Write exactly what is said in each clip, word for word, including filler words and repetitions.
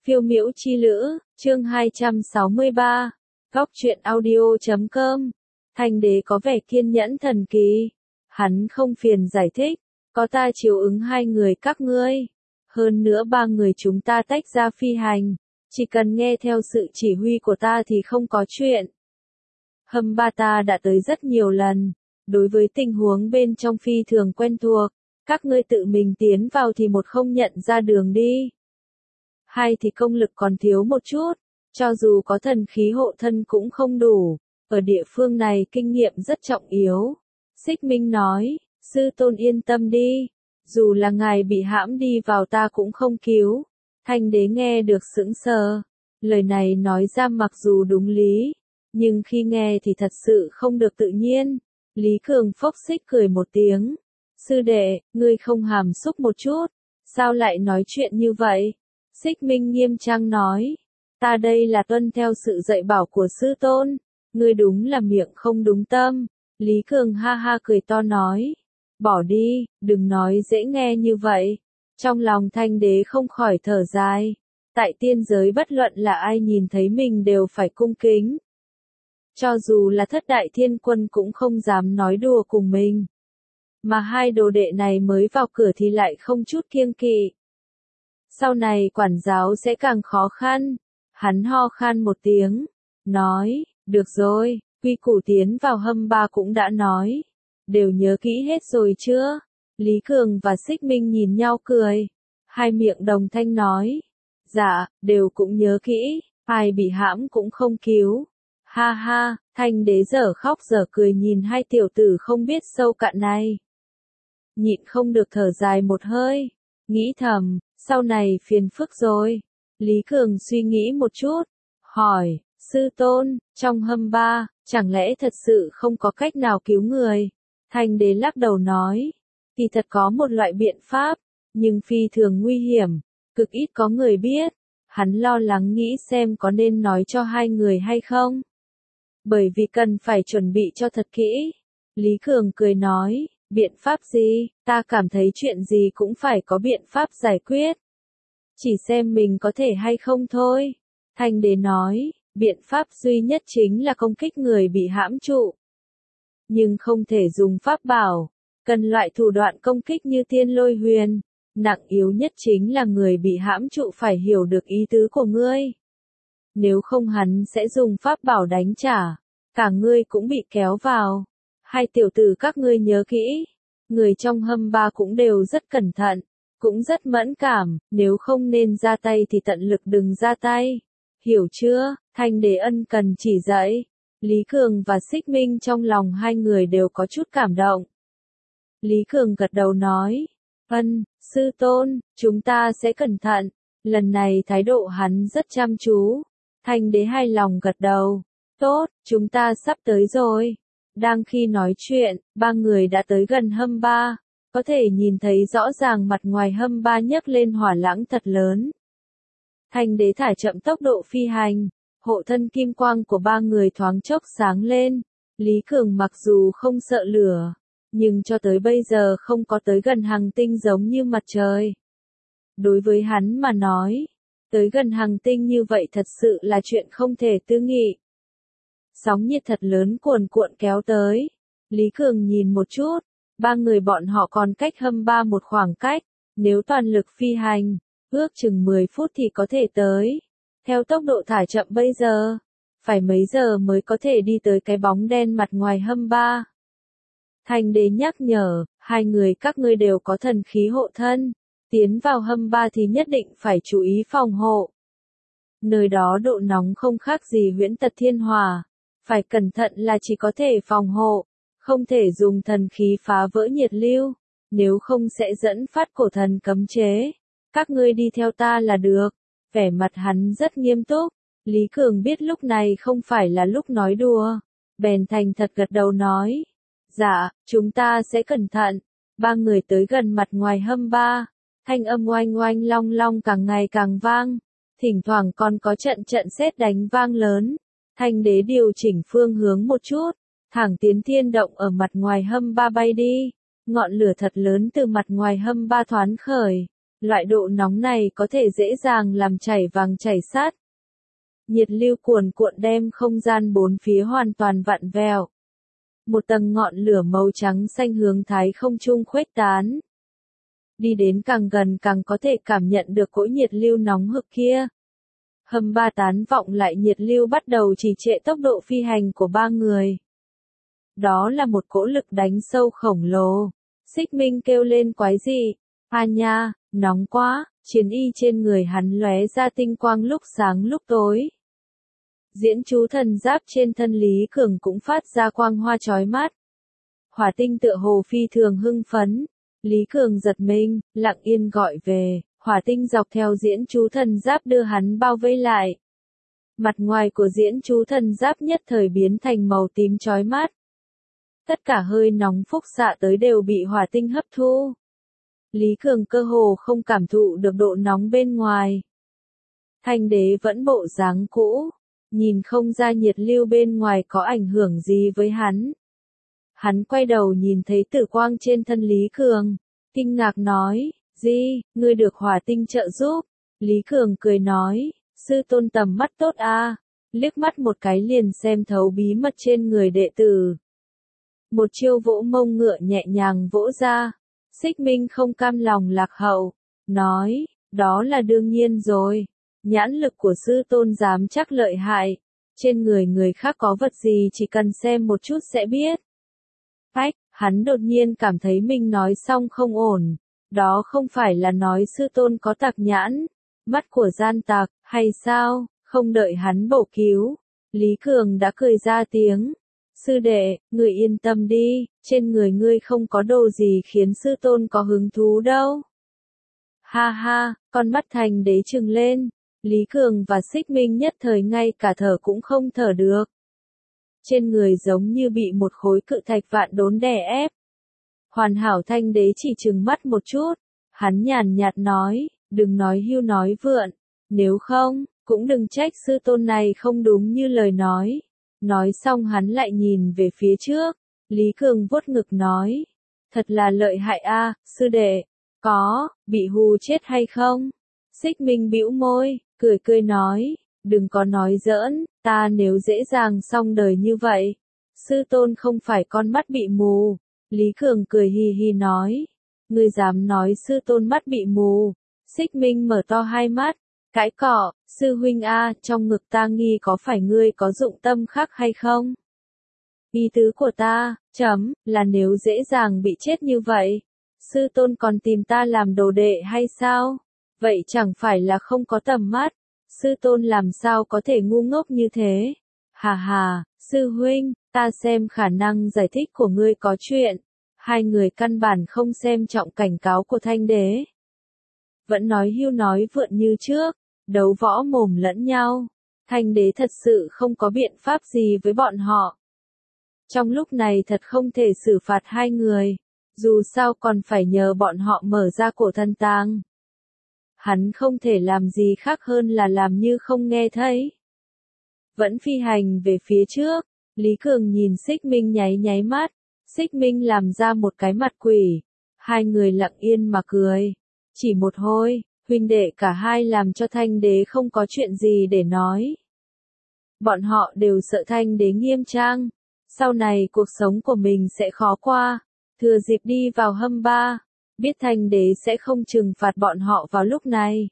Phiêu miễu chi lữ, chương hai trăm sáu mươi ba, góc truyện audio chấm com. Thanh đế có vẻ kiên nhẫn thần kỳ. Hắn không phiền giải thích, có ta chiếu ứng hai người các ngươi. Hơn nữa ba người chúng ta tách ra phi hành. Chỉ cần nghe theo sự chỉ huy của ta thì không có chuyện. Hâm ba ta đã tới rất nhiều lần. Đối với tình huống bên trong phi thường quen thuộc. Các ngươi tự mình tiến vào thì một không nhận ra đường đi. Hai thì công lực còn thiếu một chút, cho dù có thần khí hộ thân cũng không đủ, ở địa phương này kinh nghiệm rất trọng yếu. Xích Minh nói, sư tôn yên tâm đi, dù là ngài bị hãm đi vào ta cũng không cứu. Thanh đế nghe được sững sờ, lời này nói ra mặc dù đúng lý, nhưng khi nghe thì thật sự không được tự nhiên. Lý Cường phốc xích cười một tiếng, sư đệ, ngươi không hàm xúc một chút, sao lại nói chuyện như vậy? Xích Minh nghiêm trang nói, ta đây là tuân theo sự dạy bảo của sư tôn, ngươi đúng là miệng không đúng tâm. Lý Cường ha ha cười to nói, bỏ đi, đừng nói dễ nghe như vậy. Trong lòng Thanh đế không khỏi thở dài, tại tiên giới bất luận là ai nhìn thấy mình đều phải cung kính. Cho dù là thất đại thiên quân cũng không dám nói đùa cùng mình. Mà hai đồ đệ này mới vào cửa thì lại không chút kiêng kỵ. Sau này quản giáo sẽ càng khó khăn. Hắn ho khan một tiếng, nói, được rồi, quy củ tiến vào hâm ba cũng đã nói. Đều nhớ kỹ hết rồi chưa? Lý Cường và Xích Minh nhìn nhau cười. Hai miệng đồng thanh nói, dạ, đều cũng nhớ kỹ, ai bị hãm cũng không cứu. Ha ha, Thanh đế dở khóc dở cười nhìn hai tiểu tử không biết sâu cạn này. Nhịn không được thở dài một hơi, nghĩ thầm, sau này phiền phức rồi. Lý Cường suy nghĩ một chút, hỏi, sư tôn, trong hâm ba, chẳng lẽ thật sự không có cách nào cứu người? Thanh đế lắc đầu nói, thì thật có một loại biện pháp, nhưng phi thường nguy hiểm, cực ít có người biết. Hắn lo lắng nghĩ xem có nên nói cho hai người hay không. Bởi vì cần phải chuẩn bị cho thật kỹ. Lý Cường cười nói, biện pháp gì, ta cảm thấy chuyện gì cũng phải có biện pháp giải quyết. Chỉ xem mình có thể hay không thôi. Thanh đế nói, biện pháp duy nhất chính là công kích người bị hãm trụ. Nhưng không thể dùng pháp bảo, cần loại thủ đoạn công kích như tiên lôi huyền. Nặng yếu nhất chính là người bị hãm trụ phải hiểu được ý tứ của ngươi. Nếu không hắn sẽ dùng pháp bảo đánh trả, cả ngươi cũng bị kéo vào. Hai tiểu tử các ngươi nhớ kỹ, người trong hâm ba cũng đều rất cẩn thận, cũng rất mẫn cảm, nếu không nên ra tay thì tận lực đừng ra tay. Hiểu chưa? Thanh đế ân cần chỉ dạy. Lý Cường và Xích Minh trong lòng hai người đều có chút cảm động. Lý Cường gật đầu nói, ân, sư tôn, chúng ta sẽ cẩn thận. Lần này thái độ hắn rất chăm chú. Thanh đế hài lòng gật đầu. Tốt, chúng ta sắp tới rồi. Đang khi nói chuyện, ba người đã tới gần hâm ba. Có thể nhìn thấy rõ ràng mặt ngoài hâm ba nhấc lên hỏa lãng thật lớn. Thanh đế thả chậm tốc độ phi hành. Hộ thân kim quang của ba người thoáng chốc sáng lên. Lý Cường mặc dù không sợ lửa, nhưng cho tới bây giờ không có tới gần hành tinh giống như mặt trời. Đối với hắn mà nói, tới gần hành tinh như vậy thật sự là chuyện không thể tư nghị. Sóng nhiệt thật lớn cuồn cuộn kéo tới. Lý Cường nhìn một chút, ba người bọn họ còn cách hâm ba một khoảng cách, nếu toàn lực phi hành, ước chừng mười phút thì có thể tới. Theo tốc độ thả chậm bây giờ, phải mấy giờ mới có thể đi tới cái bóng đen mặt ngoài hâm ba. Thanh đế nhắc nhở, hai người các ngươi đều có thần khí hộ thân, tiến vào hâm ba thì nhất định phải chú ý phòng hộ. Nơi đó độ nóng không khác gì huyễn tật thiên hỏa, phải cẩn thận là chỉ có thể phòng hộ, không thể dùng thần khí phá vỡ nhiệt lưu, nếu không sẽ dẫn phát cổ thần cấm chế. Các ngươi đi theo ta là được. Vẻ mặt hắn rất nghiêm túc. Lý Cường biết lúc này không phải là lúc nói đùa, bèn thành thật gật đầu nói, dạ, chúng ta sẽ cẩn thận. Ba người tới gần mặt ngoài hâm ba, thanh âm oanh oanh long long càng ngày càng vang, thỉnh thoảng còn có trận trận sét đánh vang lớn. Thanh đế điều chỉnh phương hướng một chút, thẳng tiến thiên động ở mặt ngoài hâm ba bay đi. Ngọn lửa thật lớn từ mặt ngoài hâm ba thoán khởi, Loại độ nóng này có thể dễ dàng làm chảy vàng chảy sắt. Nhiệt lưu cuồn cuộn đem không gian bốn phía hoàn toàn vặn vẹo. Một tầng ngọn lửa màu trắng xanh hướng thái không trung khuếch tán. Đi đến càng gần càng có thể cảm nhận được cỗ nhiệt lưu nóng hực kia. Hầm ba tán vọng lại nhiệt lưu bắt đầu trì trệ tốc độ phi hành của ba người. Đó là một cỗ lực đánh sâu khổng lồ. Xích Minh kêu lên quái dị. A nha, nóng quá, chiến y trên người hắn lóe ra tinh quang lúc sáng lúc tối. Diễn chú thần giáp trên thân Lý Cường cũng phát ra quang hoa chói mắt. Hỏa tinh tựa hồ phi thường hưng phấn. Lý Cường giật mình, lặng yên gọi về, hỏa tinh dọc theo diễn chú thần giáp đưa hắn bao vây lại. Mặt ngoài của diễn chú thần giáp nhất thời biến thành màu tím chói mắt. Tất cả hơi nóng phúc xạ tới đều bị hỏa tinh hấp thu. Lý Cường cơ hồ không cảm thụ được độ nóng bên ngoài. Thanh đế vẫn bộ dáng cũ, nhìn không ra nhiệt lưu bên ngoài có ảnh hưởng gì với hắn. Hắn quay đầu nhìn thấy tử quang trên thân Lý Cường, kinh ngạc nói, "Gì, ngươi được hỏa tinh trợ giúp?" Lý Cường cười nói, "Sư tôn tầm mắt tốt a." Liếc mắt một cái liền xem thấu bí mật trên người đệ tử. Một chiêu vỗ mông ngựa nhẹ nhàng vỗ ra. Xích Minh không cam lòng lạc hậu, nói, "Đó là đương nhiên rồi. Nhãn lực của sư tôn dám chắc lợi hại. Trên người người khác có vật gì chỉ cần xem một chút sẽ biết." Phách, hắn đột nhiên cảm thấy mình nói xong không ổn. Đó không phải là nói sư tôn có tạc nhãn, mắt của gian tạc, hay sao? Không đợi hắn bổ cứu, Lý Cường đã cười ra tiếng. "Sư đệ, người yên tâm đi, trên người ngươi không có đồ gì khiến sư tôn có hứng thú đâu." Ha ha, con mắt thành đế trừng lên. Lý Cường và Xích Minh nhất thời ngay cả thở cũng không thở được. Trên người giống như bị một khối cự thạch vạn đốn đè ép. Hoàn hảo thanh đế chỉ trừng mắt một chút. Hắn nhàn nhạt nói, "Đừng nói hưu nói vượn. Nếu không, cũng đừng trách sư tôn này không đúng như lời nói." Nói xong hắn lại nhìn về phía trước. Lý Cường vuốt ngực nói, "Thật là lợi hại a, sư đệ. Có, bị hù chết hay không?" Xích Minh bĩu môi, cười cười nói, "Đừng có nói giỡn, ta nếu dễ dàng xong đời như vậy. Sư tôn không phải con mắt bị mù." Lý Cường cười hì hì nói, "Ngươi dám nói sư tôn mắt bị mù?" Xích Minh mở to hai mắt, cãi cọ, "Sư huynh a, trong ngực ta nghi có phải ngươi có dụng tâm khác hay không? Ý tứ của ta, chấm, là nếu dễ dàng bị chết như vậy, sư tôn còn tìm ta làm đồ đệ hay sao? Vậy chẳng phải là không có tầm mắt, sư tôn làm sao có thể ngu ngốc như thế?" "Hà hà, sư huynh, ta xem khả năng giải thích của ngươi có chuyện." Hai người căn bản không xem trọng cảnh cáo của thanh đế. Vẫn nói hưu nói vượn như trước, đấu võ mồm lẫn nhau. Thanh đế thật sự không có biện pháp gì với bọn họ. Trong lúc này thật không thể xử phạt hai người, dù sao còn phải nhờ bọn họ mở ra cổ thân tang. Hắn không thể làm gì khác hơn là làm như không nghe thấy. Vẫn phi hành về phía trước, Lý Cường nhìn Xích Minh nháy nháy mắt, Xích Minh làm ra một cái mặt quỷ. Hai người lặng yên mà cười. Chỉ một hồi, huynh đệ cả hai làm cho thanh đế không có chuyện gì để nói. Bọn họ đều sợ thanh đế nghiêm trang. Sau này cuộc sống của mình sẽ khó qua. Thừa dịp đi vào hâm ba, biết thanh đế sẽ không trừng phạt bọn họ vào lúc này.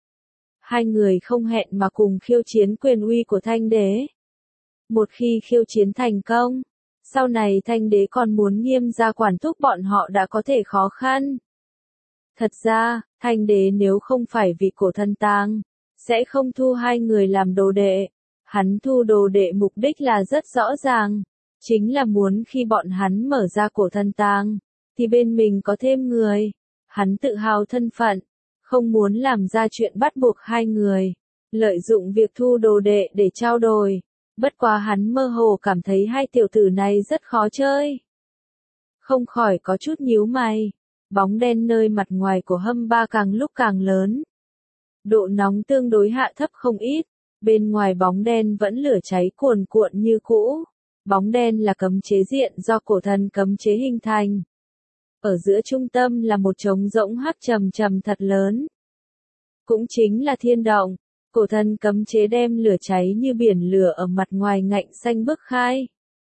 Hai người không hẹn mà cùng khiêu chiến quyền uy của thanh đế. Một khi khiêu chiến thành công, sau này thanh đế còn muốn nghiêm gia quản thúc bọn họ đã có thể khó khăn. Thật ra, thanh đế nếu không phải vì cổ thân tang, sẽ không thu hai người làm đồ đệ. Hắn thu đồ đệ mục đích là rất rõ ràng, chính là muốn khi bọn hắn mở ra cổ thân tang, thì bên mình có thêm người. Hắn tự hào thân phận, không muốn làm ra chuyện bắt buộc hai người, lợi dụng việc thu đồ đệ để trao đổi. Bất quá hắn mơ hồ cảm thấy hai tiểu tử này rất khó chơi. Không khỏi có chút nhíu mày. Bóng đen nơi mặt ngoài của hâm ba càng lúc càng lớn. Độ nóng tương đối hạ thấp không ít. Bên ngoài bóng đen vẫn lửa cháy cuồn cuộn như cũ. Bóng đen là cấm chế diện do cổ thần cấm chế hình thành. ở giữa trung tâm là một trống rỗng hắc trầm trầm thật lớn. Cũng chính là thiên động, cổ thần cấm chế đem lửa cháy như biển lửa ở mặt ngoài ngạnh xanh bức khai.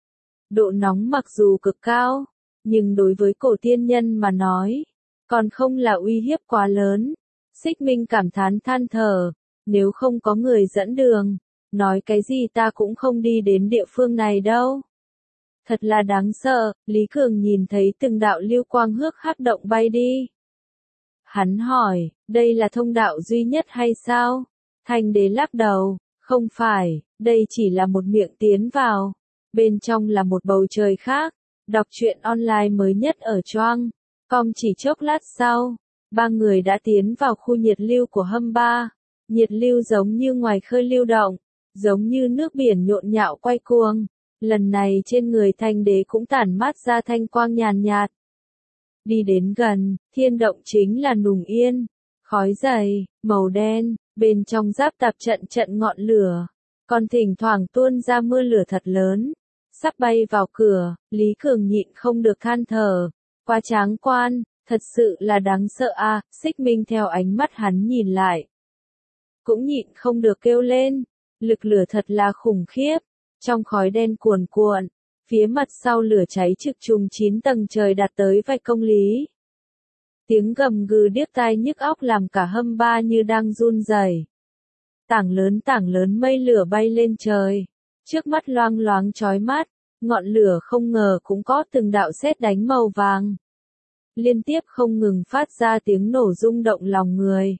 Độ nóng mặc dù cực cao, nhưng đối với cổ tiên nhân mà nói, còn không là uy hiếp quá lớn. Xích Minh cảm thán than thở, nếu không có người dẫn đường, nói cái gì ta cũng không đi đến địa phương này đâu. Thật là đáng sợ, Lý Cường nhìn thấy từng đạo lưu quang hước hắc động bay đi. Hắn hỏi, đây là thông đạo duy nhất hay sao? Thanh đế lắc đầu, không phải, đây chỉ là một miệng tiến vào. Bên trong là một bầu trời khác. Đọc truyện online mới nhất ở Choang. Com chỉ chốc lát sau, ba người đã tiến vào khu nhiệt lưu của hâm ba. Nhiệt lưu giống như ngoài khơi lưu động, giống như nước biển nhộn nhạo quay cuồng. Lần này trên người thanh đế cũng tản mát ra thanh quang nhàn nhạt. Đi đến gần, thiên động chính là nùng yên, khói dày, màu đen, bên trong giáp tạp trận trận ngọn lửa, còn thỉnh thoảng tuôn ra mưa lửa thật lớn. Sắp bay vào cửa, Lý Cường nhịn không được than thở, quá tráng quan, thật sự là đáng sợ a. À, Xích Minh theo ánh mắt hắn nhìn lại, cũng nhịn không được kêu lên, lực lửa thật là khủng khiếp, trong khói đen cuồn cuộn, phía mặt sau lửa cháy trực trùng chín tầng trời đạt tới vài công lý. Tiếng gầm gừ điếc tai nhức óc làm cả hâm ba như đang run rẩy. Tảng lớn tảng lớn mây lửa bay lên trời, trước mắt loang loáng chói mắt, ngọn lửa không ngờ cũng có từng đạo sét đánh màu vàng. Liên tiếp không ngừng phát ra tiếng nổ rung động lòng người.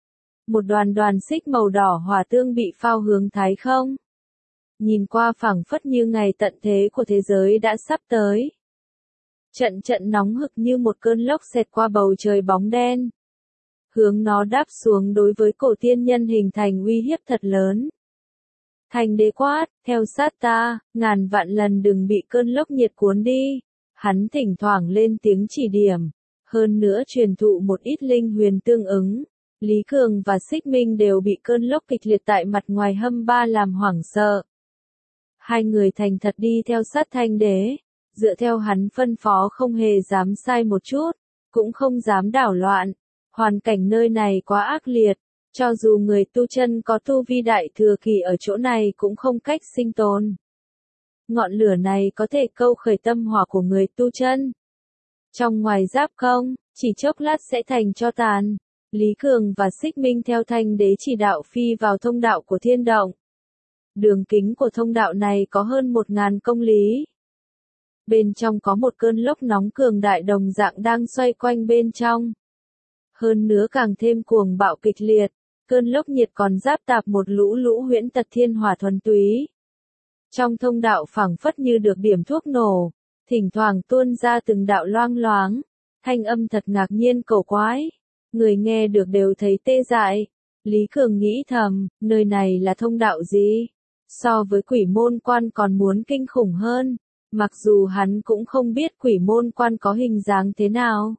Một đoàn đoàn xích màu đỏ hỏa tương bị phao hướng thái không. Nhìn qua phảng phất như ngày tận thế của thế giới đã sắp tới. Trận trận nóng hực như một cơn lốc xẹt qua bầu trời bóng đen. Hướng nó đáp xuống đối với cổ tiên nhân hình thành uy hiếp thật lớn. Thành đế quát, theo sát ta, ngàn vạn lần đừng bị cơn lốc nhiệt cuốn đi. Hắn thỉnh thoảng lên tiếng chỉ điểm, hơn nữa truyền thụ một ít linh huyền tương ứng. Lý Cường và Xích Minh đều bị cơn lốc kịch liệt tại mặt ngoài hâm ba làm hoảng sợ. Hai người thành thật đi theo sát thanh đế, dựa theo hắn phân phó không hề dám sai một chút, cũng không dám đảo loạn. Hoàn cảnh nơi này quá ác liệt, cho dù người tu chân có tu vi đại thừa kỳ ở chỗ này cũng không cách sinh tồn. Ngọn lửa này có thể câu khởi tâm hỏa của người tu chân. Trong ngoài giáp công, chỉ chốc lát sẽ thành tro tàn. Lý Cường và Xích Minh theo thanh đế chỉ đạo phi vào thông đạo của thiên động. Đường kính của thông đạo này có hơn một ngàn công lý. Bên trong có một cơn lốc nóng cường đại đồng dạng đang xoay quanh bên trong. Hơn nữa càng thêm cuồng bạo kịch liệt, cơn lốc nhiệt còn giáp tạp một lũ lũ huyễn tật thiên hỏa thuần túy. Trong thông đạo phảng phất như được điểm thuốc nổ, thỉnh thoảng tuôn ra từng đạo loang loáng, thanh âm thật ngạc nhiên cổ quái. Người nghe được đều thấy tê dại. Lý Cường nghĩ thầm, nơi này là thông đạo gì? So với quỷ môn quan còn muốn kinh khủng hơn, mặc dù hắn cũng không biết quỷ môn quan có hình dáng thế nào.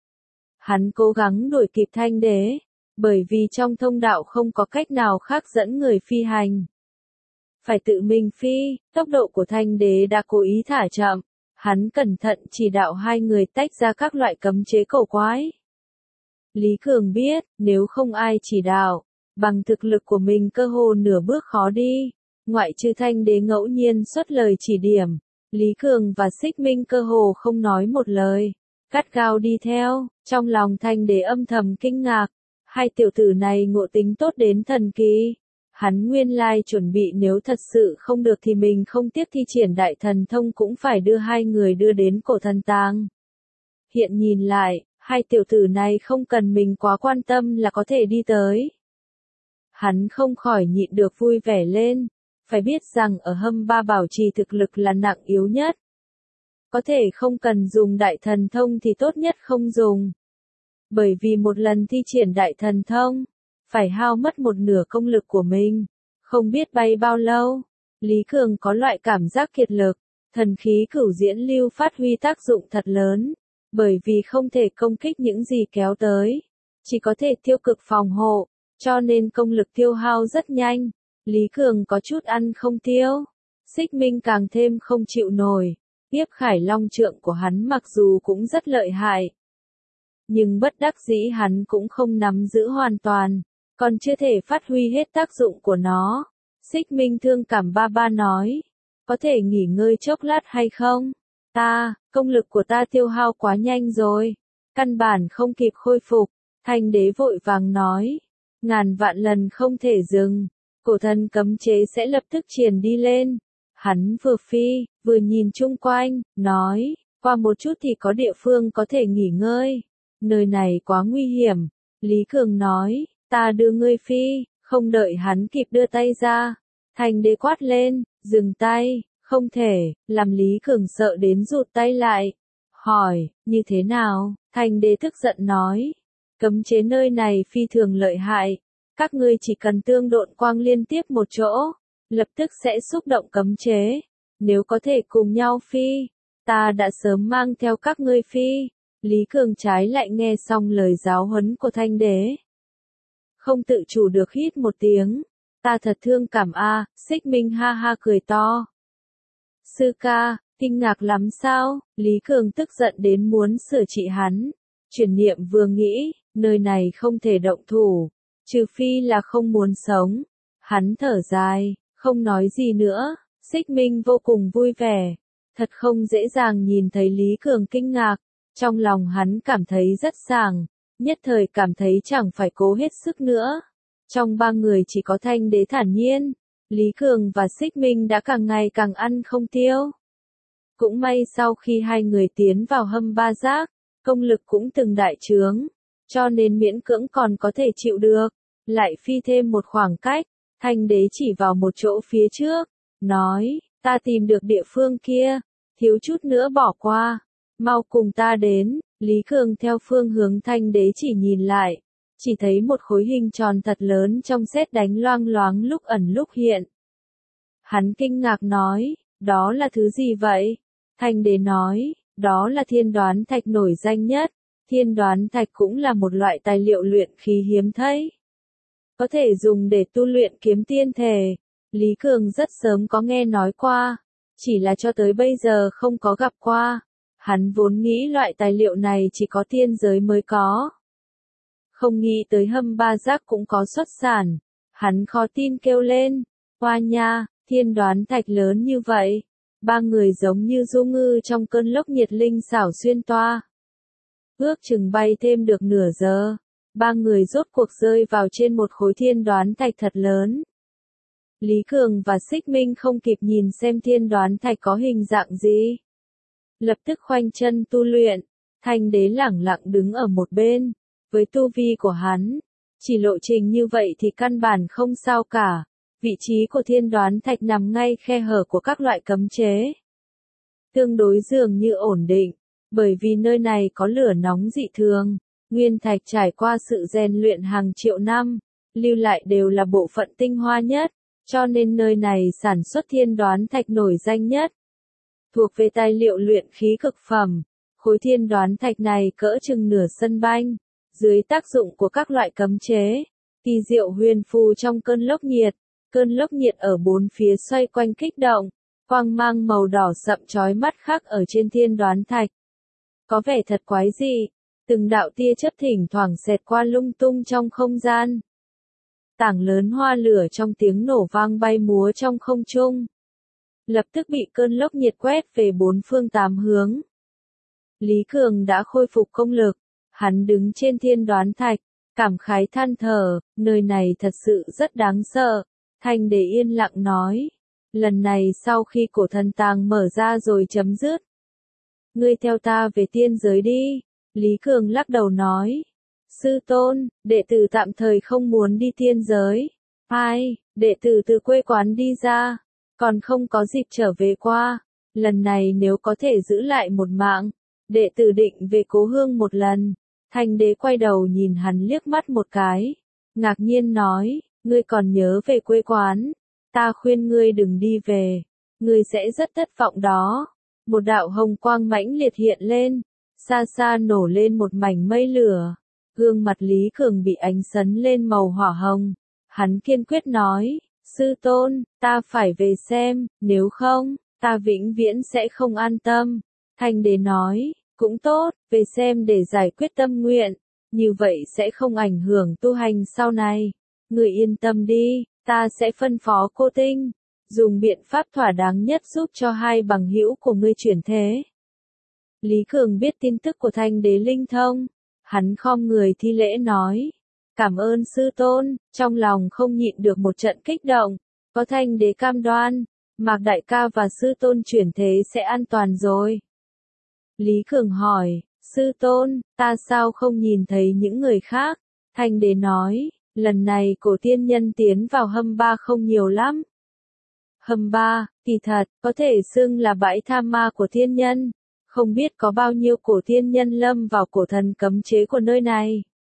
Hắn cố gắng đuổi kịp thanh đế, bởi vì trong thông đạo không có cách nào khác dẫn người phi hành. Phải tự mình phi, tốc độ của thanh đế đã cố ý thả chậm, hắn cẩn thận chỉ đạo hai người tách ra các loại cấm chế cổ quái. Lý Cường biết, nếu không ai chỉ đạo, bằng thực lực của mình cơ hồ nửa bước khó đi, ngoại trừ thanh đế ngẫu nhiên xuất lời chỉ điểm, Lý Cường và Xích Minh cơ hồ không nói một lời, cắt gao đi theo, trong lòng thanh đế âm thầm kinh ngạc, hai tiểu tử này ngộ tính tốt đến thần kỳ. Hắn nguyên lai chuẩn bị nếu thật sự không được thì mình không tiếp thi triển đại thần thông cũng phải đưa hai người đưa đến cổ thần tàng. Hiện nhìn lại, hai tiểu tử này không cần mình quá quan tâm là có thể đi tới. Hắn không khỏi nhịn được vui vẻ lên, phải biết rằng ở hâm ba bảo trì thực lực là nặng yếu nhất. Có thể không cần dùng đại thần thông thì tốt nhất không dùng. Bởi vì một lần thi triển đại thần thông, phải hao mất một nửa công lực của mình, không biết bay bao lâu. Lý Cường có loại cảm giác kiệt lực, thần khí cửu diễn lưu phát huy tác dụng thật lớn, bởi vì không thể công kích những gì kéo tới, chỉ có thể tiêu cực phòng hộ, cho nên công lực tiêu hao rất nhanh. Lý Cường có chút ăn không tiêu, Xích Minh càng thêm không chịu nổi, Kiếp Khải Long trượng của hắn mặc dù cũng rất lợi hại, nhưng bất đắc dĩ hắn cũng không nắm giữ hoàn toàn, còn chưa thể phát huy hết tác dụng của nó. Xích Minh thương cảm ba ba nói, có thể nghỉ ngơi chốc lát hay không? Ta, công lực của ta tiêu hao quá nhanh rồi, căn bản không kịp khôi phục. Thanh đế vội vàng nói, ngàn vạn lần không thể dừng, cổ thần cấm chế sẽ lập tức triển đi lên. Hắn vừa phi, vừa nhìn chung quanh, nói, qua một chút thì có địa phương có thể nghỉ ngơi. Nơi này quá nguy hiểm. Lý Cường nói, ta đưa ngươi phi, không đợi hắn kịp đưa tay ra. Thanh đế quát lên, dừng tay, không thể, làm Lý Cường sợ đến rụt tay lại. Hỏi, như thế nào? Thanh đế tức giận nói, cấm chế nơi này phi thường lợi hại. Các ngươi chỉ cần tương độn quang liên tiếp một chỗ, lập tức sẽ xúc động cấm chế. Nếu có thể cùng nhau phi, ta đã sớm mang theo các ngươi phi. Lý Cường trái lại nghe xong lời giáo huấn của Thanh đế, không tự chủ được hít một tiếng, ta thật thương cảm a. À. Xích Minh ha ha cười to. Sư ca, kinh ngạc lắm sao? Lý Cường tức giận đến muốn sửa trị hắn. Chuyển niệm vừa nghĩ, nơi này không thể động thủ, trừ phi là không muốn sống. Hắn thở dài, không nói gì nữa. Xích Minh vô cùng vui vẻ, thật không dễ dàng nhìn thấy Lý Cường kinh ngạc. Trong lòng hắn cảm thấy rất sảng, nhất thời cảm thấy chẳng phải cố hết sức nữa. Trong ba người chỉ có Thanh đế thản nhiên, Lý Cường và Xích Minh đã càng ngày càng ăn không tiêu. Cũng may sau khi hai người tiến vào hâm ba giác, công lực cũng từng đại trướng, cho nên miễn cưỡng còn có thể chịu được. Lại phi thêm một khoảng cách, Thanh đế chỉ vào một chỗ phía trước, nói, ta tìm được địa phương kia, thiếu chút nữa bỏ qua. Mau cùng ta đến. Lý Cường theo phương hướng Thanh đế chỉ nhìn lại, chỉ thấy một khối hình tròn thật lớn trong sét đánh loang loáng lúc ẩn lúc hiện. Hắn kinh ngạc nói, đó là thứ gì vậy? Thanh đế nói, đó là thiên đoán thạch nổi danh nhất. Thiên đoán thạch cũng là một loại tài liệu luyện khí hiếm thấy, có thể dùng để tu luyện kiếm tiên thể. Lý Cường rất sớm có nghe nói qua, chỉ là cho tới bây giờ không có gặp qua. Hắn vốn nghĩ loại tài liệu này chỉ có tiên giới mới có. Không nghĩ tới hâm ba giác cũng có xuất sản. Hắn khó tin kêu lên, hoa nha, thiên đoán thạch lớn như vậy. Ba người giống như du ngư trong cơn lốc nhiệt linh xảo xuyên toa. Ước chừng bay thêm được nửa giờ, ba người rốt cuộc rơi vào trên một khối thiên đoán thạch thật lớn. Lý Cường và Xích Minh không kịp nhìn xem thiên đoán thạch có hình dạng gì, lập tức khoanh chân tu luyện. Thanh đế lẳng lặng đứng ở một bên, với tu vi của hắn, chỉ lộ trình như vậy thì căn bản không sao cả. Vị trí của thiên đoán thạch nằm ngay khe hở của các loại cấm chế, tương đối dường như ổn định, bởi vì nơi này có lửa nóng dị thường. Nguyên thạch trải qua sự rèn luyện hàng triệu năm, lưu lại đều là bộ phận tinh hoa nhất, cho nên nơi này sản xuất thiên đoán thạch nổi danh nhất. Thuộc về tài liệu luyện khí cực phẩm, khối thiên đoán thạch này cỡ chừng nửa sân banh, dưới tác dụng của các loại cấm chế, kỳ diệu huyền phù trong cơn lốc nhiệt, cơn lốc nhiệt ở bốn phía xoay quanh kích động, quang mang màu đỏ sậm chói mắt khắc ở trên thiên đoán thạch. Có vẻ thật quái dị, từng đạo tia chớp thỉnh thoảng xẹt qua lung tung trong không gian. Tảng lớn hoa lửa trong tiếng nổ vang bay múa trong không trung, lập tức bị cơn lốc nhiệt quét về bốn phương tám hướng. Lý Cường đã khôi phục công lực, hắn đứng trên thiên đoán thạch, cảm khái than thở, nơi này thật sự rất đáng sợ. Thanh đế yên lặng nói, lần này sau khi cổ thần tàng mở ra rồi chấm dứt. Ngươi theo ta về tiên giới đi. Lý Cường lắc đầu nói, sư tôn, đệ tử tạm thời không muốn đi tiên giới. Ai, đệ tử từ quê quán đi ra, còn không có dịp trở về qua. Lần này nếu có thể giữ lại một mạng, đệ tử định về cố hương một lần. Thanh đế quay đầu nhìn hắn liếc mắt một cái, ngạc nhiên nói, ngươi còn nhớ về quê quán, ta khuyên ngươi đừng đi về, ngươi sẽ rất thất vọng đó. Một đạo hồng quang mãnh liệt hiện lên, xa xa nổ lên một mảnh mây lửa, gương mặt Lý Cường bị ánh sấn lên màu hỏa hồng. Hắn kiên quyết nói, sư tôn, ta phải về xem, nếu không, ta vĩnh viễn sẽ không an tâm. Thanh đế nói, cũng tốt, về xem để giải quyết tâm nguyện, như vậy sẽ không ảnh hưởng tu hành sau này. Người yên tâm đi, ta sẽ phân phó cô Tinh, dùng biện pháp thỏa đáng nhất giúp cho hai bằng hữu của ngươi chuyển thế. Lý Cường biết tin tức của Thanh đế linh thông, hắn khom người thi lễ nói, cảm ơn sư tôn, trong lòng không nhịn được một trận kích động, có Thanh đế cam đoan, Mạc đại ca và sư tôn chuyển thế sẽ an toàn rồi. Lý Cường hỏi, sư tôn, ta sao không nhìn thấy những người khác? Thanh đế nói, lần này cổ tiên nhân tiến vào hầm ba không nhiều lắm. Hầm ba, kỳ thật, có thể xưng là bãi tham ma của tiên nhân. Không biết có bao nhiêu cổ tiên nhân lâm vào cổ thần cấm chế của nơi này.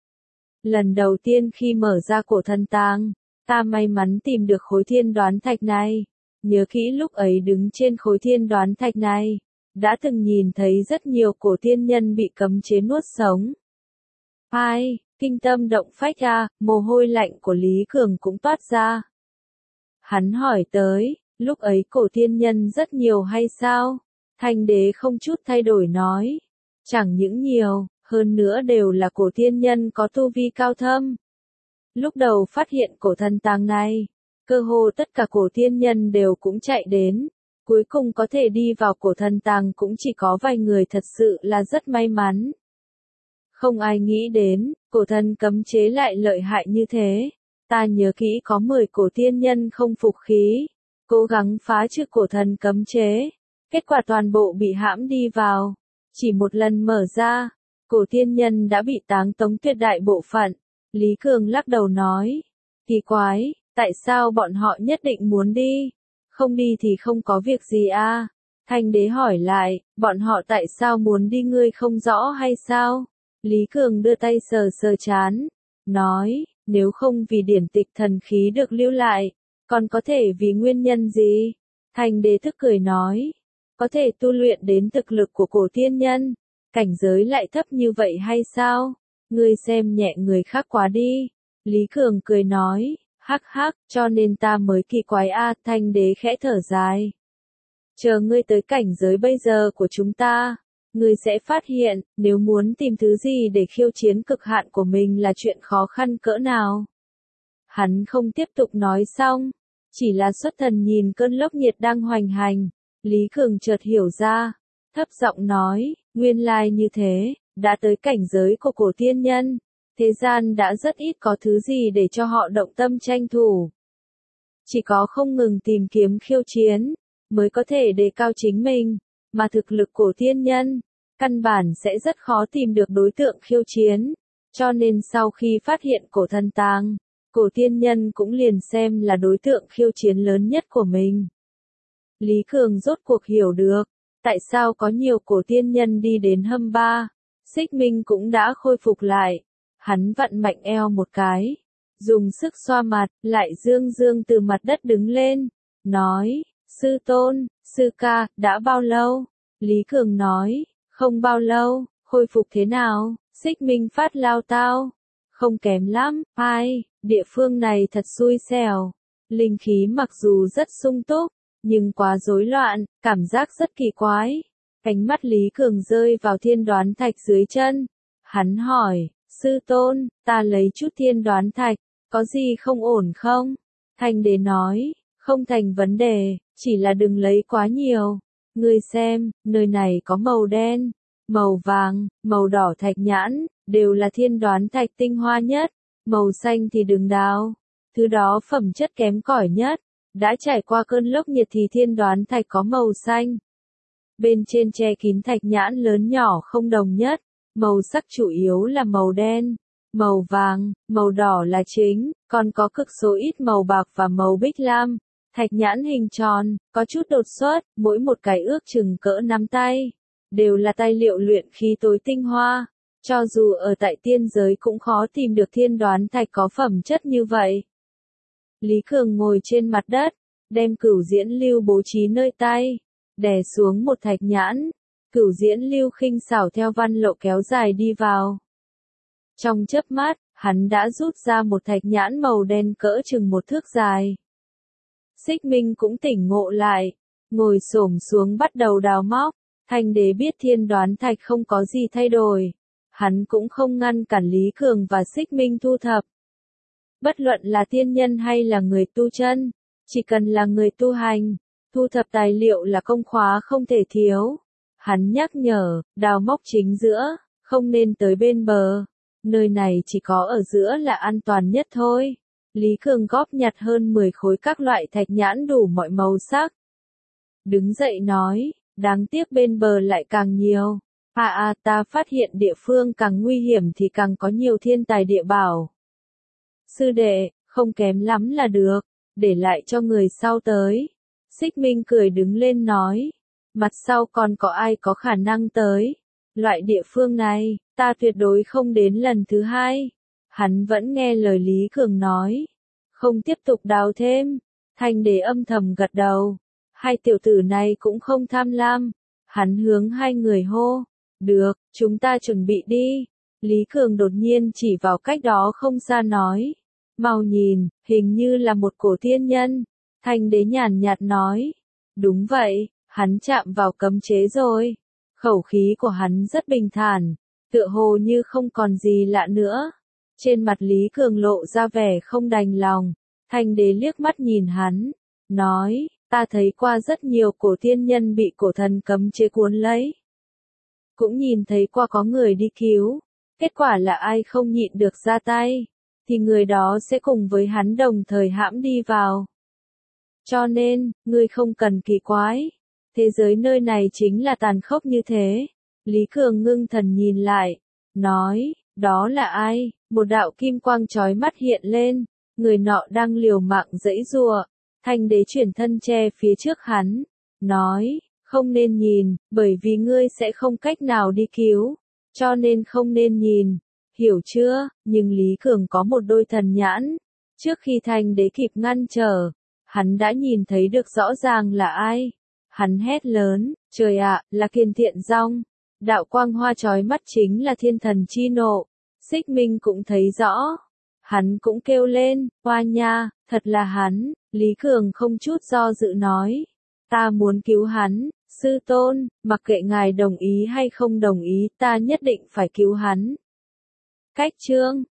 Lần đầu tiên khi mở ra cổ thần tàng, ta may mắn tìm được khối thiên đoán thạch này. Nhớ kỹ lúc ấy đứng trên khối thiên đoán thạch này, đã từng nhìn thấy rất nhiều cổ tiên nhân bị cấm chế nuốt sống. Ai, kinh tâm động phách à, mồ hôi lạnh của Lý Cường cũng toát ra. Hắn hỏi tới, lúc ấy cổ tiên nhân rất nhiều hay sao? Thanh đế không chút thay đổi nói, chẳng những nhiều, hơn nữa đều là cổ tiên nhân có tu vi cao thâm. Lúc đầu phát hiện cổ thần tàng này, cơ hồ tất cả cổ tiên nhân đều cũng chạy đến, cuối cùng có thể đi vào cổ thần tàng cũng chỉ có vài người, thật sự là rất may mắn. Không ai nghĩ đến, cổ thần cấm chế lại lợi hại như thế. Ta nhớ kỹ có mười cổ tiên nhân không phục khí, cố gắng phá trừ cổ thần cấm chế. Kết quả toàn bộ bị hãm đi vào. Chỉ một lần mở ra, cổ tiên nhân đã bị táng tống tuyệt đại bộ phận. Lý Cường lắc đầu nói, kỳ quái, tại sao bọn họ nhất định muốn đi? Không đi thì không có việc gì à? Thanh đế hỏi lại, bọn họ tại sao muốn đi ngươi không rõ hay sao? Lý Cường đưa tay sờ sờ chán, nói, nếu không vì điển tịch thần khí được lưu lại, còn có thể vì nguyên nhân gì? Thanh đế thức cười nói, có thể tu luyện đến thực lực của cổ tiên nhân, cảnh giới lại thấp như vậy hay sao? Ngươi xem nhẹ người khác quá đi. Lý Cường cười nói, hắc hắc, cho nên ta mới kỳ quái a. Thanh đế khẽ thở dài. Chờ ngươi tới cảnh giới bây giờ của chúng ta, ngươi sẽ phát hiện, nếu muốn tìm thứ gì để khiêu chiến cực hạn của mình là chuyện khó khăn cỡ nào. Hắn không tiếp tục nói xong, chỉ là xuất thần nhìn cơn lốc nhiệt đang hoành hành. Lý Cường chợt hiểu ra, thấp giọng nói, nguyên lai như thế, đã tới cảnh giới của cổ tiên nhân, thế gian đã rất ít có thứ gì để cho họ động tâm tranh thủ. Chỉ có không ngừng tìm kiếm khiêu chiến, mới có thể đề cao chính mình, mà thực lực cổ tiên nhân, căn bản sẽ rất khó tìm được đối tượng khiêu chiến, cho nên sau khi phát hiện cổ thần tàng, cổ tiên nhân cũng liền xem là đối tượng khiêu chiến lớn nhất của mình. Lý Cường rốt cuộc hiểu được, tại sao có nhiều cổ tiên nhân đi đến hầm ba, Xích Minh cũng đã khôi phục lại. Hắn vặn mạnh eo một cái, dùng sức xoa mặt, lại dương dương từ mặt đất đứng lên, nói, sư tôn, sư ca, đã bao lâu? Lý Cường nói, không bao lâu, khôi phục thế nào? Xích Minh phát lao tao, không kém lắm, ai, địa phương này thật xui xẻo, linh khí mặc dù rất sung túc, nhưng quá rối loạn, cảm giác rất kỳ quái. Ánh mắt Lý Cường rơi vào thiên đoán thạch dưới chân. Hắn hỏi, sư tôn, ta lấy chút thiên đoán thạch, có gì không ổn không? Thanh đế nói, không thành vấn đề, chỉ là đừng lấy quá nhiều. Ngươi xem, nơi này có màu đen, màu vàng, màu đỏ thạch nhãn, đều là thiên đoán thạch tinh hoa nhất. Màu xanh thì đừng đào, thứ đó phẩm chất kém cỏi nhất. Đã trải qua cơn lốc nhiệt thì thiên đoán thạch có màu xanh. Bên trên che kín thạch nhãn lớn nhỏ không đồng nhất, màu sắc chủ yếu là màu đen, màu vàng, màu đỏ là chính, còn có cực số ít màu bạc và màu bích lam. Thạch nhãn hình tròn, có chút đột xuất, mỗi một cái ước chừng cỡ nắm tay, đều là tài liệu luyện khí tối tinh hoa. Cho dù ở tại tiên giới cũng khó tìm được thiên đoán thạch có phẩm chất như vậy. Lý Cường ngồi trên mặt đất, đem cửu diễn lưu bố trí nơi tay, đè xuống một thạch nhãn, cửu diễn lưu khinh xảo theo văn lộ kéo dài đi vào. Trong chớp mắt, hắn đã rút ra một thạch nhãn màu đen cỡ chừng một thước dài. Xích Minh cũng tỉnh ngộ lại, ngồi xổm xuống bắt đầu đào móc. Thanh đế biết thiên đoán thạch không có gì thay đổi. Hắn cũng không ngăn cản Lý Cường và Xích Minh thu thập. Bất luận là tiên nhân hay là người tu chân, chỉ cần là người tu hành, thu thập tài liệu là công khóa không thể thiếu. Hắn nhắc nhở, đào móc chính giữa, không nên tới bên bờ. Nơi này chỉ có ở giữa là an toàn nhất thôi. Lý Cường góp nhặt hơn mười khối các loại thạch nhãn đủ mọi màu sắc. Đứng dậy nói, đáng tiếc bên bờ lại càng nhiều. À à ta phát hiện địa phương càng nguy hiểm thì càng có nhiều thiên tài địa bảo. Sư đệ, không kém lắm là được, để lại cho người sau tới. Xích Minh cười đứng lên nói, mặt sau còn có ai có khả năng tới. Loại địa phương này, ta tuyệt đối không đến lần thứ hai. Hắn vẫn nghe lời Lý Cường nói, không tiếp tục đào thêm. Thanh đế âm thầm gật đầu. Hai tiểu tử này cũng không tham lam. Hắn hướng hai người hô, được, chúng ta chuẩn bị đi. Lý Cường đột nhiên chỉ vào cách đó không xa nói, mau nhìn, hình như là một cổ tiên nhân. Thanh đế nhàn nhạt nói, đúng vậy, hắn chạm vào cấm chế rồi. Khẩu khí của hắn rất bình thản, tựa hồ như không còn gì lạ nữa. Trên mặt Lý Cường lộ ra vẻ không đành lòng. Thanh đế liếc mắt nhìn hắn, nói, ta thấy qua rất nhiều cổ tiên nhân bị cổ thần cấm chế cuốn lấy. Cũng nhìn thấy qua có người đi cứu. Kết quả là ai không nhịn được ra tay, thì người đó sẽ cùng với hắn đồng thời hãm đi vào. Cho nên, ngươi không cần kỳ quái. Thế giới nơi này chính là tàn khốc như thế. Lý Cường ngưng thần nhìn lại, nói, đó là ai? Một đạo kim quang chói mắt hiện lên, người nọ đang liều mạng giãy giụa. Thanh đế chuyển thân che phía trước hắn, nói, không nên nhìn, bởi vì ngươi sẽ không cách nào đi cứu, cho nên không nên nhìn, hiểu chưa? Nhưng Lý Cường có một đôi thần nhãn, trước khi thanh đế kịp ngăn trở, hắn đã nhìn thấy được rõ ràng là ai. Hắn hét lớn, trời ạ, là Kiền Thiện Dong. Đạo quang hoa chói mắt chính là thiên thần chi nộ. Xích Minh cũng thấy rõ. Hắn cũng kêu lên, hoa nha, thật là hắn. Lý Cường không chút do dự nói, ta muốn cứu hắn, sư tôn, mặc kệ ngài đồng ý hay không đồng ý, ta nhất định phải cứu hắn. Cách chương